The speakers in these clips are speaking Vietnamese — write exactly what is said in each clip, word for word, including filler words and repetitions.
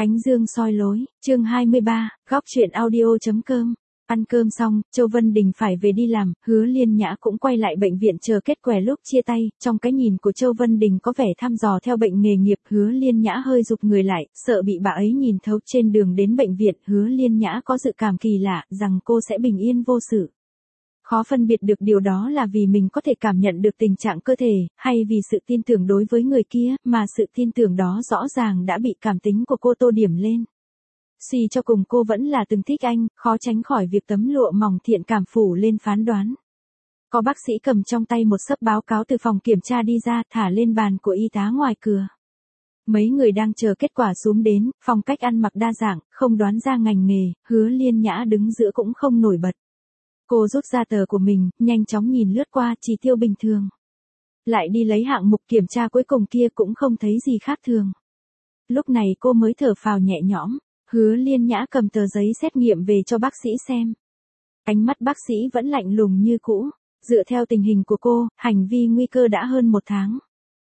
Ánh dương soi lối, chương hai mươi ba, góc truyện audio.com. Ăn cơm xong, Châu Vân Đình phải về đi làm, Hứa Liên Nhã cũng quay lại bệnh viện chờ kết quả lúc chia tay, trong cái nhìn của Châu Vân Đình có vẻ thăm dò theo bệnh nghề nghiệp. Hứa Liên Nhã hơi rụt người lại, sợ bị bà ấy nhìn thấu. Trên đường đến bệnh viện, Hứa Liên Nhã có dự cảm kỳ lạ, rằng cô sẽ bình yên vô sự. Khó phân biệt được điều đó là vì mình có thể cảm nhận được tình trạng cơ thể, hay vì sự tin tưởng đối với người kia, mà sự tin tưởng đó rõ ràng đã bị cảm tính của cô tô điểm lên. Suy cho cùng cô vẫn là từng thích anh, khó tránh khỏi việc tấm lụa mỏng thiện cảm phủ lên phán đoán. Có bác sĩ cầm trong tay một xấp báo cáo từ phòng kiểm tra đi ra, thả lên bàn của y tá ngoài cửa. Mấy người đang chờ kết quả xúm đến, phong cách ăn mặc đa dạng, không đoán ra ngành nghề, Hứa Liên Nhã đứng giữa cũng không nổi bật. Cô rút ra tờ của mình, nhanh chóng nhìn lướt qua, chỉ tiêu bình thường. Lại đi lấy hạng mục kiểm tra cuối cùng kia cũng không thấy gì khác thường. Lúc này cô mới thở phào nhẹ nhõm. Hứa Liên Nhã cầm tờ giấy xét nghiệm về cho bác sĩ xem. Ánh mắt bác sĩ vẫn lạnh lùng như cũ. Dựa theo tình hình của cô, hành vi nguy cơ đã hơn một tháng.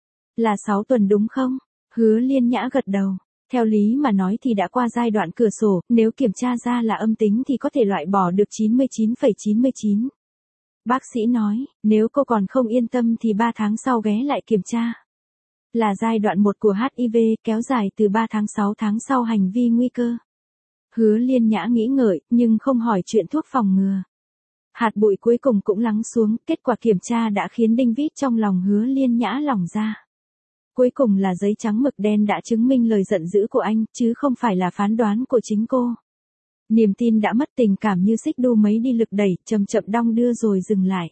Là sáu tuần đúng không? Hứa Liên Nhã gật đầu. Theo lý mà nói thì đã qua giai đoạn cửa sổ, nếu kiểm tra ra là âm tính thì có thể loại bỏ được chín mươi chín phẩy chín mươi chín. Bác sĩ nói, nếu cô còn không yên tâm thì ba tháng sau ghé lại kiểm tra. Là giai đoạn một của hát i vê, kéo dài từ ba tháng sáu tháng sau hành vi nguy cơ. Hứa Liên Nhã nghĩ ngợi, nhưng không hỏi chuyện thuốc phòng ngừa. Hạt bụi cuối cùng cũng lắng xuống, kết quả kiểm tra đã khiến đinh vít trong lòng Hứa Liên Nhã lỏng ra. Cuối cùng là giấy trắng mực đen đã chứng minh lời giận dữ của anh, chứ không phải là phán đoán của chính cô. Niềm tin đã mất, tình cảm như xích đu mấy đi lực đẩy, chậm chậm đong đưa rồi dừng lại.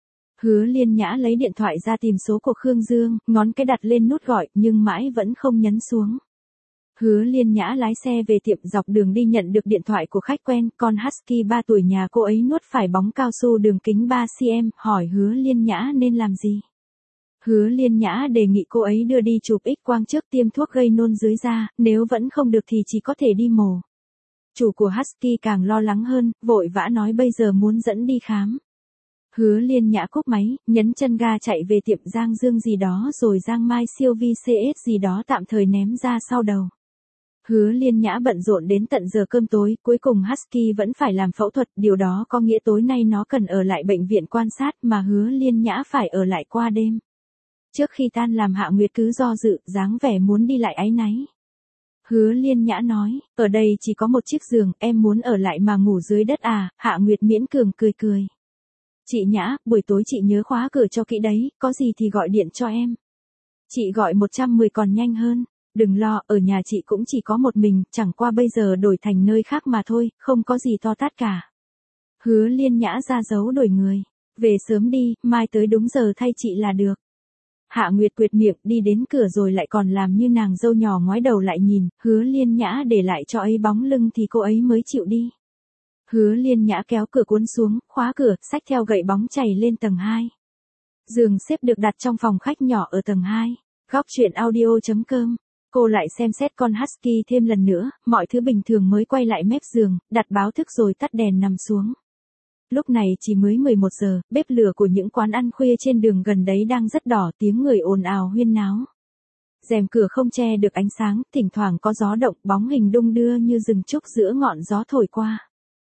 Hứa Liên Nhã lấy điện thoại ra tìm số của Khương Dương, ngón cái đặt lên nút gọi, nhưng mãi vẫn không nhấn xuống. Hứa Liên Nhã lái xe về tiệm, dọc đường đi nhận được điện thoại của khách quen, con Husky ba tuổi nhà cô ấy nuốt phải bóng cao su đường kính ba xăng-ti-mét, hỏi Hứa Liên Nhã nên làm gì. Hứa Liên Nhã đề nghị cô ấy đưa đi chụp X-quang trước, tiêm thuốc gây nôn dưới da, nếu vẫn không được thì chỉ có thể đi mổ. Chủ của Husky càng lo lắng hơn, vội vã nói bây giờ muốn dẫn đi khám. Hứa Liên Nhã cúp máy, nhấn chân ga chạy về tiệm Giang Dương gì đó rồi Giang Mai siêu vi xê ét gì đó tạm thời ném ra sau đầu. Hứa Liên Nhã bận rộn đến tận giờ cơm tối, cuối cùng Husky vẫn phải làm phẫu thuật, điều đó có nghĩa tối nay nó cần ở lại bệnh viện quan sát mà Hứa Liên Nhã phải ở lại qua đêm. Trước khi tan làm Hạ Nguyệt cứ do dự, dáng vẻ muốn đi lại áy náy. Hứa Liên Nhã nói, ở đây chỉ có một chiếc giường, em muốn ở lại mà ngủ dưới đất à, Hạ Nguyệt miễn cường cười cười. Chị Nhã, buổi tối chị nhớ khóa cửa cho kỹ đấy, có gì thì gọi điện cho em. Chị gọi một trăm mười còn nhanh hơn. Đừng lo, ở nhà chị cũng chỉ có một mình, chẳng qua bây giờ đổi thành nơi khác mà thôi, không có gì to tát cả. Hứa Liên Nhã ra dấu đổi người. Về sớm đi, mai tới đúng giờ thay chị là được. Hạ Nguyệt quệt miệng, đi đến cửa rồi lại còn làm như nàng dâu nhỏ ngoái đầu lại nhìn, Hứa Liên Nhã để lại cho ấy bóng lưng thì cô ấy mới chịu đi. Hứa Liên Nhã kéo cửa cuốn xuống, khóa cửa, xách theo gậy bóng chày lên tầng hai. Giường xếp được đặt trong phòng khách nhỏ ở tầng hai. Góc truyện audio.com. Cô lại xem xét con Husky thêm lần nữa, mọi thứ bình thường mới quay lại mép giường, đặt báo thức rồi tắt đèn nằm xuống. Lúc này chỉ mới mười một giờ, bếp lửa của những quán ăn khuya trên đường gần đấy đang rất đỏ, tiếng người ồn ào huyên náo. Rèm cửa không che được ánh sáng, thỉnh thoảng có gió động, bóng hình đung đưa như rừng trúc giữa ngọn gió thổi qua.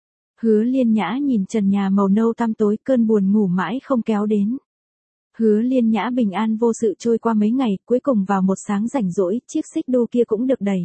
Hứa Liên Nhã nhìn trần nhà màu nâu tăm tối, cơn buồn ngủ mãi không kéo đến. Hứa Liên Nhã bình an vô sự trôi qua mấy ngày, cuối cùng vào một sáng rảnh rỗi, chiếc xích đu kia cũng được đẩy.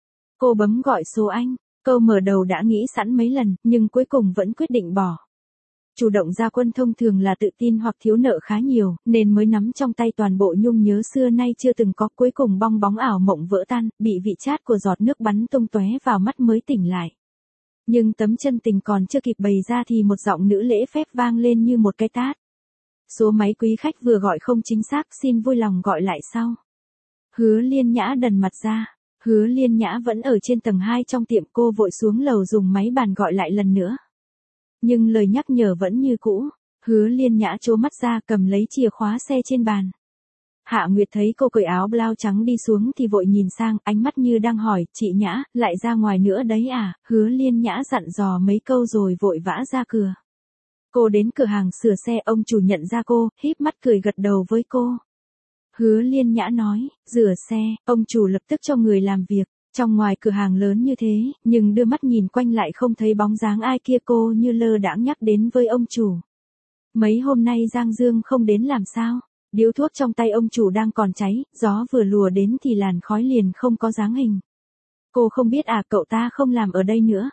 Cô bấm gọi số anh, câu mở đầu đã nghĩ sẵn mấy lần, nhưng cuối cùng vẫn quyết định bỏ. Chủ động ra quân thông thường là tự tin hoặc thiếu nợ khá nhiều, nên mới nắm trong tay toàn bộ nhung nhớ xưa nay chưa từng có, cuối cùng bong bóng ảo mộng vỡ tan, bị vị chát của giọt nước bắn tung tóe vào mắt mới tỉnh lại. Nhưng tấm chân tình còn chưa kịp bày ra thì một giọng nữ lễ phép vang lên như một cái tát. Số máy quý khách vừa gọi không chính xác, xin vui lòng gọi lại sau. Hứa Liên Nhã đần mặt ra. Hứa Liên Nhã vẫn ở trên tầng hai trong tiệm, cô vội xuống lầu dùng máy bàn gọi lại lần nữa. Nhưng lời nhắc nhở vẫn như cũ. Hứa Liên Nhã trố mắt ra, cầm lấy chìa khóa xe trên bàn. Hạ Nguyệt thấy cô cởi áo blau trắng đi xuống thì vội nhìn sang, ánh mắt như đang hỏi, chị Nhã, lại ra ngoài nữa đấy à? Hứa Liên Nhã dặn dò mấy câu rồi vội vã ra cửa. Cô đến cửa hàng sửa xe, ông chủ nhận ra cô, híp mắt cười gật đầu với cô. Hứa Liên Nhã nói, rửa xe, ông chủ lập tức cho người làm việc. Trong ngoài cửa hàng lớn như thế, nhưng đưa mắt nhìn quanh lại không thấy bóng dáng ai kia, cô như lơ đãng nhắc đến với ông chủ. Mấy hôm nay Giang Dương không đến làm sao? Điếu thuốc trong tay ông chủ đang còn cháy, gió vừa lùa đến thì làn khói liền không có dáng hình. Cô không biết à, cậu ta không làm ở đây nữa.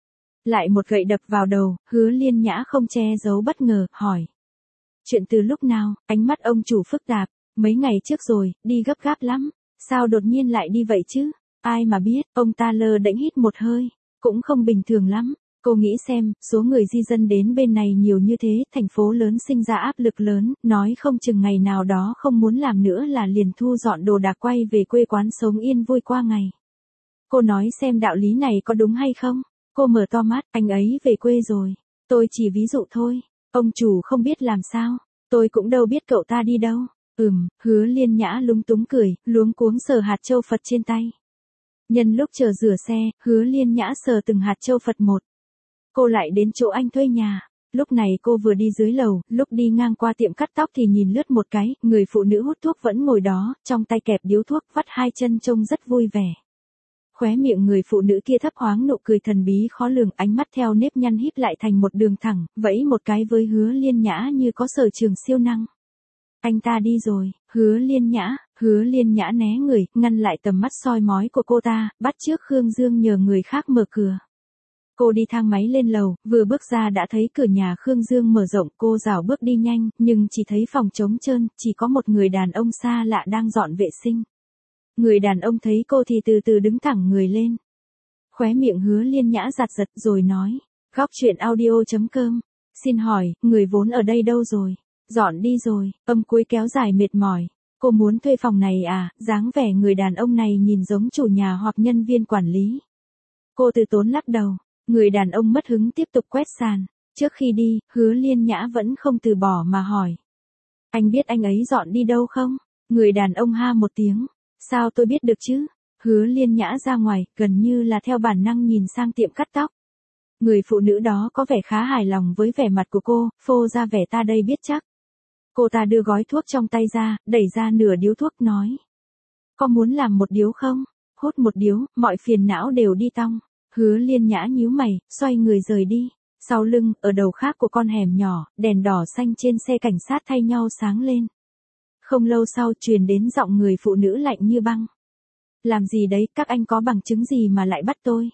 Lại một gậy đập vào đầu, Hứa Liên Nhã không che giấu bất ngờ, hỏi. Chuyện từ lúc nào? Ánh mắt ông chủ phức tạp. Mấy ngày trước rồi, đi gấp gáp lắm. Sao đột nhiên lại đi vậy chứ? Ai mà biết, ông ta lơ đễnh hít một hơi. Cũng không bình thường lắm. Cô nghĩ xem, số người di dân đến bên này nhiều như thế, thành phố lớn sinh ra áp lực lớn, nói không chừng ngày nào đó không muốn làm nữa là liền thu dọn đồ đạc quay về quê quán sống yên vui qua ngày. Cô nói xem đạo lý này có đúng hay không? Cô mở to mắt, anh ấy về quê rồi. Tôi chỉ ví dụ thôi. Ông chủ không biết làm sao. Tôi cũng đâu biết cậu ta đi đâu. Ừm, Hứa Liên Nhã lúng túng cười, luống cuống sờ hạt châu Phật trên tay. Nhân lúc chờ rửa xe, Hứa Liên Nhã sờ từng hạt châu Phật một. Cô lại đến chỗ anh thuê nhà. Lúc này cô vừa đi dưới lầu, lúc đi ngang qua tiệm cắt tóc thì nhìn lướt một cái, người phụ nữ hút thuốc vẫn ngồi đó, trong tay kẹp điếu thuốc, vắt hai chân trông rất vui vẻ. Khóe miệng người phụ nữ kia thấp thoáng nụ cười thần bí khó lường, ánh mắt theo nếp nhăn híp lại thành một đường thẳng, vẫy một cái với Hứa Liên Nhã như có sở trường siêu năng. Anh ta đi rồi. Hứa Liên Nhã, Hứa Liên Nhã né người, ngăn lại tầm mắt soi mói của cô ta, bắt trước Khương Dương nhờ người khác mở cửa. Cô đi thang máy lên lầu, vừa bước ra đã thấy cửa nhà Khương Dương mở rộng, cô rảo bước đi nhanh, nhưng chỉ thấy phòng trống trơn, chỉ có một người đàn ông xa lạ đang dọn vệ sinh. Người đàn ông thấy cô thì từ từ đứng thẳng người lên. Khóe miệng Hứa Liên Nhã giật giật rồi nói, góc chuyện audio chấm com, xin hỏi, người vốn ở đây đâu rồi? Dọn đi rồi, âm cuối kéo dài mệt mỏi. Cô muốn thuê phòng này à? Dáng vẻ người đàn ông này nhìn giống chủ nhà hoặc nhân viên quản lý. Cô từ tốn lắc đầu. Người đàn ông mất hứng tiếp tục quét sàn. Trước khi đi, Hứa Liên Nhã vẫn không từ bỏ mà hỏi. Anh biết anh ấy dọn đi đâu không? Người đàn ông ha một tiếng. Sao tôi biết được chứ? Hứa Liên Nhã ra ngoài, gần như là theo bản năng nhìn sang tiệm cắt tóc. Người phụ nữ đó có vẻ khá hài lòng với vẻ mặt của cô, phô ra vẻ ta đây biết chắc. Cô ta đưa gói thuốc trong tay ra, đẩy ra nửa điếu thuốc nói. Có muốn làm một điếu không? Hút một điếu, mọi phiền não đều đi tong. Hứa Liên Nhã nhíu mày, xoay người rời đi. Sau lưng, ở đầu khác của con hẻm nhỏ, đèn đỏ xanh trên xe cảnh sát thay nhau sáng lên. Không lâu sau truyền đến giọng người phụ nữ lạnh như băng. Làm gì đấy, các anh có bằng chứng gì mà lại bắt tôi?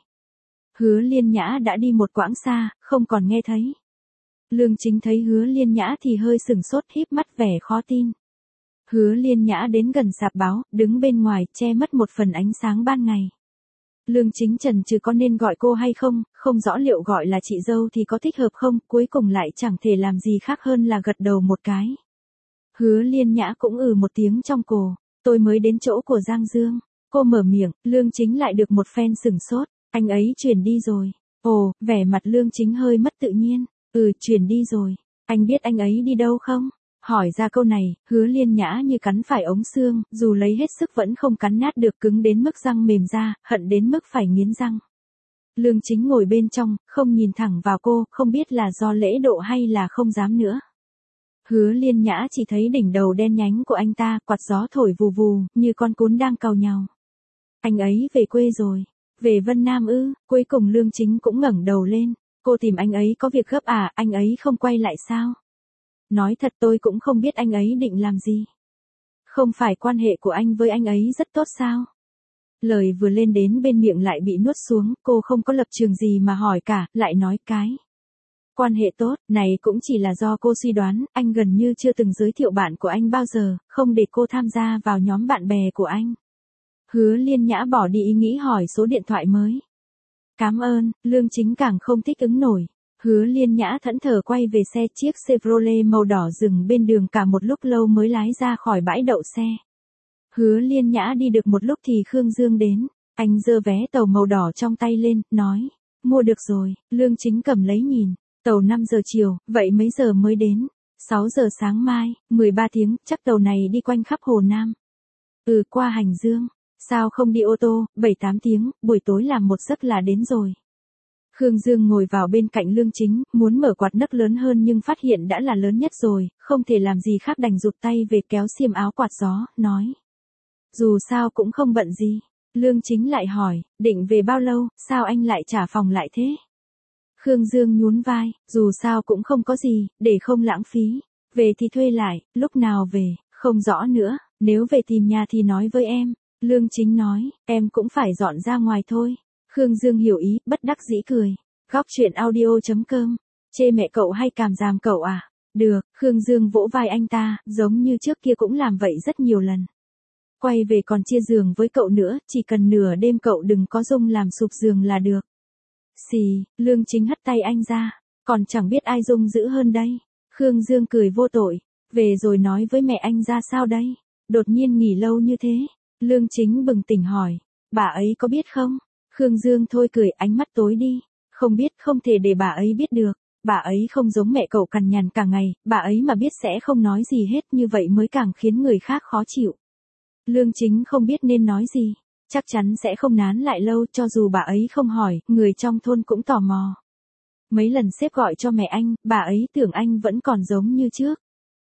Hứa Liên Nhã đã đi một quãng xa, không còn nghe thấy. Lương Chính thấy Hứa Liên Nhã thì hơi sừng sốt, híp mắt vẻ khó tin. Hứa Liên Nhã đến gần sạp báo, đứng bên ngoài, che mất một phần ánh sáng ban ngày. Lương Chính chần chừ có nên gọi cô hay không, không rõ liệu gọi là chị dâu thì có thích hợp không, cuối cùng lại chẳng thể làm gì khác hơn là gật đầu một cái. Hứa Liên Nhã cũng ừ một tiếng trong cổ, tôi mới đến chỗ của Giang Dương. Cô mở miệng, Lương Chính lại được một phen sừng sốt, anh ấy chuyển đi rồi. Ồ, vẻ mặt Lương Chính hơi mất tự nhiên, ừ chuyển đi rồi, anh biết anh ấy đi đâu không? Hỏi ra câu này, Hứa Liên Nhã như cắn phải ống xương, dù lấy hết sức vẫn không cắn nát được, cứng đến mức răng mềm ra, hận đến mức phải nghiến răng. Lương Chính ngồi bên trong, không nhìn thẳng vào cô, không biết là do lễ độ hay là không dám nữa. Hứa Liên Nhã chỉ thấy đỉnh đầu đen nhánh của anh ta, quạt gió thổi vù vù, như con cún đang cào nhàu. Anh ấy về quê rồi. Về Vân Nam ư? Cuối cùng Lương Chính cũng ngẩng đầu lên. Cô tìm anh ấy có việc gấp à, anh ấy không quay lại sao? Nói thật tôi cũng không biết anh ấy định làm gì. Không phải quan hệ của anh với anh ấy rất tốt sao? Lời vừa lên đến bên miệng lại bị nuốt xuống, cô không có lập trường gì mà hỏi cả, lại nói cái. Quan hệ tốt, này cũng chỉ là do cô suy đoán, anh gần như chưa từng giới thiệu bạn của anh bao giờ, không để cô tham gia vào nhóm bạn bè của anh. Hứa Liên Nhã bỏ đi ý nghĩ hỏi số điện thoại mới. Cảm ơn, Lương Chính càng không thích ứng nổi. Hứa Liên Nhã thẫn thờ quay về xe, chiếc Chevrolet màu đỏ dừng bên đường cả một lúc lâu mới lái ra khỏi bãi đậu xe. Hứa Liên Nhã đi được một lúc thì Khương Dương đến, anh giơ vé tàu màu đỏ trong tay lên, nói, mua được rồi. Lương Chính cầm lấy nhìn, tàu năm giờ chiều, vậy mấy giờ mới đến? sáu giờ sáng mai, mười ba tiếng, chắc tàu này đi quanh khắp Hồ Nam. Ừ, qua Hành Dương, sao không đi ô tô, bảy tám tiếng, buổi tối làm một giấc là đến rồi. Khương Dương ngồi vào bên cạnh Lương Chính, muốn mở quạt nấc lớn hơn nhưng phát hiện đã là lớn nhất rồi, không thể làm gì khác đành rụt tay về kéo xiêm áo quạt gió, nói. Dù sao cũng không bận gì. Lương Chính lại hỏi, định về bao lâu, sao anh lại trả phòng lại thế? Khương Dương nhún vai, dù sao cũng không có gì, để không lãng phí. Về thì thuê lại, lúc nào về, không rõ nữa, nếu về tìm nhà thì nói với em. Lương Chính nói, em cũng phải dọn ra ngoài thôi. Khương Dương hiểu ý, bất đắc dĩ cười. Góc chuyện audio chấm com, chê mẹ cậu hay càm ràm cậu à? Được, Khương Dương vỗ vai anh ta, giống như trước kia cũng làm vậy rất nhiều lần. Quay về còn chia giường với cậu nữa, chỉ cần nửa đêm cậu đừng có Dung làm sụp giường là được. Xì, Lương Chính hất tay anh ra, còn chẳng biết ai Dung dữ hơn đây. Khương Dương cười vô tội, về rồi nói với mẹ anh ra sao đây? Đột nhiên nghỉ lâu như thế. Lương Chính bừng tỉnh hỏi, bà ấy có biết không? Khương Dương thôi cười, ánh mắt tối đi, không biết, không thể để bà ấy biết được. Bà ấy không giống mẹ cậu cằn nhằn cả ngày, bà ấy mà biết sẽ không nói gì hết, như vậy mới càng khiến người khác khó chịu. Lương Chính không biết nên nói gì, chắc chắn sẽ không nán lại lâu, cho dù bà ấy không hỏi, người trong thôn cũng tò mò. Mấy lần sếp gọi cho mẹ anh, bà ấy tưởng anh vẫn còn giống như trước.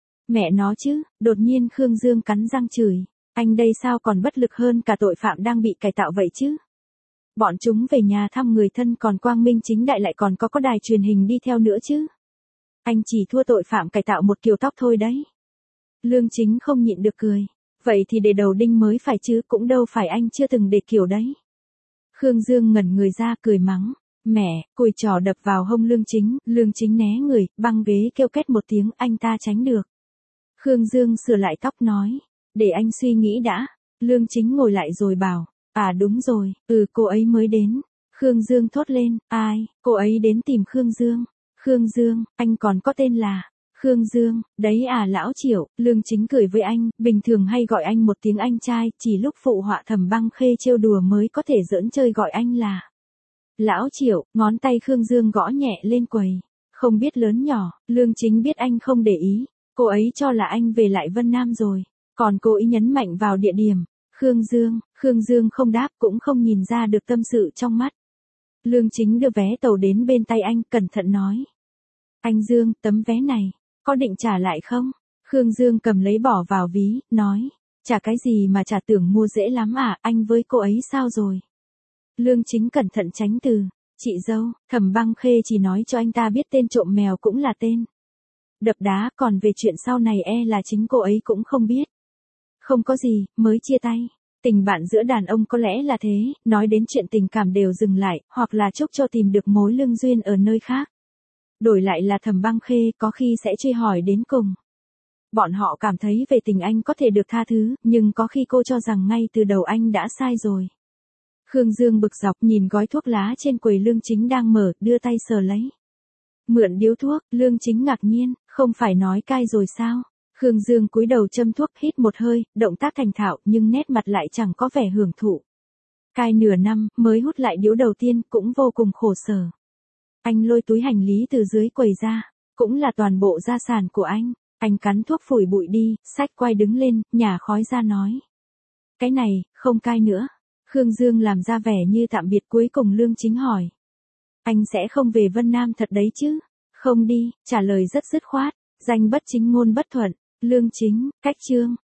Mẹ nó chứ, đột nhiên Khương Dương cắn răng chửi, anh đây sao còn bất lực hơn cả tội phạm đang bị cải tạo vậy chứ? Bọn chúng về nhà thăm người thân còn quang minh chính đại, lại còn có có đài truyền hình đi theo nữa chứ. Anh chỉ thua tội phạm cải tạo một kiểu tóc thôi đấy. Lương Chính không nhịn được cười. Vậy thì để đầu đinh mới phải chứ, cũng đâu phải anh chưa từng để kiểu đấy. Khương Dương ngẩn người ra cười mắng. Mẹ, cùi trò đập vào hông Lương Chính, Lương Chính né người, băng ghế kêu két một tiếng, anh ta tránh được. Khương Dương sửa lại tóc nói, để anh suy nghĩ đã. Lương Chính ngồi lại rồi bảo, à đúng rồi, ừ cô ấy mới đến. Khương Dương thốt lên, ai, cô ấy đến tìm Khương Dương. Khương Dương, anh còn có tên là Khương Dương, đấy à lão Triệu. Lương Chính cười với anh, bình thường hay gọi anh một tiếng anh trai, chỉ lúc phụ họa Thẩm Băng Khê trêu đùa mới có thể giỡn chơi gọi anh là lão Triệu. Ngón tay Khương Dương gõ nhẹ lên quầy, không biết lớn nhỏ. Lương Chính biết anh không để ý, cô ấy cho là anh về lại Vân Nam rồi, còn cô ấy nhấn mạnh vào địa điểm. Khương Dương, Khương Dương không đáp, cũng không nhìn ra được tâm sự trong mắt. Lương Chính đưa vé tàu đến bên tay anh, cẩn thận nói, anh Dương, tấm vé này có định trả lại không? Khương Dương cầm lấy bỏ vào ví, nói, trả cái gì mà trả, tưởng mua dễ lắm à, anh với cô ấy sao rồi? Lương Chính cẩn thận tránh từ, chị dâu. Thẩm Băng Khê chỉ nói cho anh ta biết tên trộm mèo cũng là tên đập đá, còn về chuyện sau này e là chính cô ấy cũng không biết. Không có gì, mới chia tay. Tình bạn giữa đàn ông có lẽ là thế, nói đến chuyện tình cảm đều dừng lại, hoặc là chúc cho tìm được mối lương duyên ở nơi khác. Đổi lại là Thẩm Băng Khê, có khi sẽ truy hỏi đến cùng. Bọn họ cảm thấy về tình anh có thể được tha thứ, nhưng có khi cô cho rằng ngay từ đầu anh đã sai rồi. Khương Dương bực dọc nhìn gói thuốc lá trên quầy Lương Chính đang mở, đưa tay sờ lấy. Mượn điếu thuốc. Lương Chính ngạc nhiên, không phải nói cai rồi sao? Khương Dương cúi đầu châm thuốc, hít một hơi, động tác thành thạo, nhưng nét mặt lại chẳng có vẻ hưởng thụ. Cai nửa năm, mới hút lại điếu đầu tiên, cũng vô cùng khổ sở. Anh lôi túi hành lý từ dưới quầy ra, cũng là toàn bộ gia sản của anh. Anh cắn thuốc phủi bụi đi, xách quay đứng lên, nhả khói ra nói, cái này, không cai nữa. Khương Dương làm ra vẻ như tạm biệt, cuối cùng Lương Chính hỏi, anh sẽ không về Vân Nam thật đấy chứ? Không đi, trả lời rất dứt khoát, danh bất chính ngôn bất thuận. Lương Chính, cách chương.